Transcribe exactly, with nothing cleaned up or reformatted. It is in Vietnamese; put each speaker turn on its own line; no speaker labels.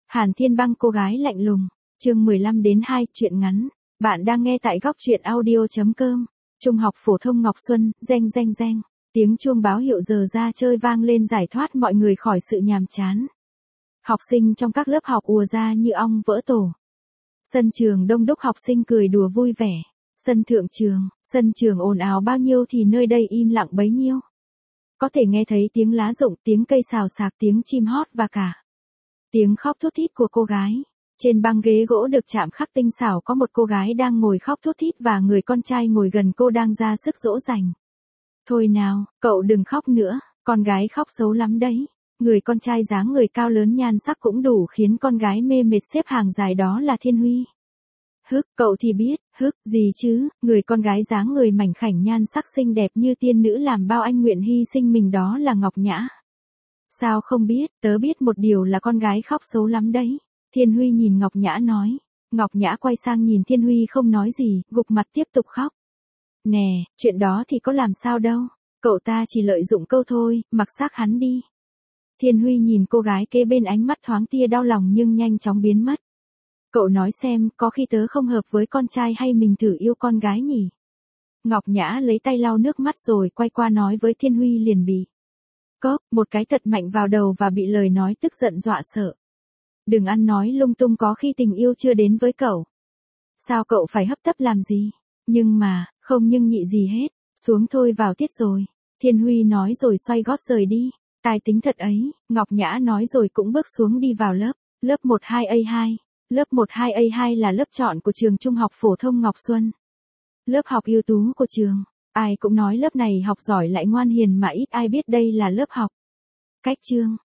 Hàn Thiên Băng cô gái lạnh lùng, chương mười lăm đến hai, truyện ngắn. Bạn đang nghe tại góc truyện audio chấm com. Trung học phổ thông Ngọc Xuân, reng reng reng. Tiếng chuông báo hiệu giờ ra chơi vang lên giải thoát mọi người khỏi sự nhàm chán. Học sinh trong các lớp học ùa ra như ong vỡ tổ. Sân trường đông đúc học sinh cười đùa vui vẻ. Sân thượng trường, sân trường ồn ào bao nhiêu thì nơi đây im lặng bấy nhiêu. Có thể nghe thấy tiếng lá rụng, tiếng cây xào xạc, tiếng chim hót và cả tiếng khóc thút thít của cô gái. Trên băng ghế gỗ được chạm khắc tinh xảo có một cô gái đang ngồi khóc thút thít và người con trai ngồi gần cô đang ra sức dỗ dành. Thôi nào, cậu đừng khóc nữa, con gái khóc xấu lắm đấy. Người con trai dáng người cao lớn nhan sắc cũng đủ khiến con gái mê mệt xếp hàng dài đó là Thiên Huy. Hức, cậu thì biết, hức, gì chứ, người con gái dáng người mảnh khảnh nhan sắc xinh đẹp như tiên nữ làm bao anh nguyện hy sinh mình đó là Ngọc Nhã. Sao không biết, tớ biết một điều là con gái khóc xấu lắm đấy. Thiên Huy nhìn Ngọc Nhã nói. Ngọc Nhã quay sang nhìn Thiên Huy không nói gì, gục mặt tiếp tục khóc. Nè, chuyện đó thì có làm sao đâu, cậu ta chỉ lợi dụng câu thôi, mặc xác hắn đi. Thiên Huy nhìn cô gái kế bên ánh mắt thoáng tia đau lòng nhưng nhanh chóng biến mất. Cậu nói xem, có khi tớ không hợp với con trai hay mình thử yêu con gái nhỉ? Ngọc Nhã lấy tay lau nước mắt rồi quay qua nói với Thiên Huy liền bị. Cốc, một cái thật mạnh vào đầu và bị lời nói tức giận dọa sợ. Đừng ăn nói lung tung, có khi tình yêu chưa đến với cậu. Sao cậu phải hấp tấp làm gì? Nhưng mà, không nhưng nhị gì hết, xuống thôi vào tiết rồi. Thiên Huy nói rồi xoay gót rời đi. Tài tính thật ấy, Ngọc Nhã nói rồi cũng bước xuống đi vào lớp. Lớp một hai A hai. Lớp một hai A hai là lớp chọn của trường Trung học phổ thông Ngọc Xuân. Lớp học ưu tú của trường. Ai cũng nói lớp này học giỏi lại ngoan hiền mà ít ai biết đây là lớp học cách chương.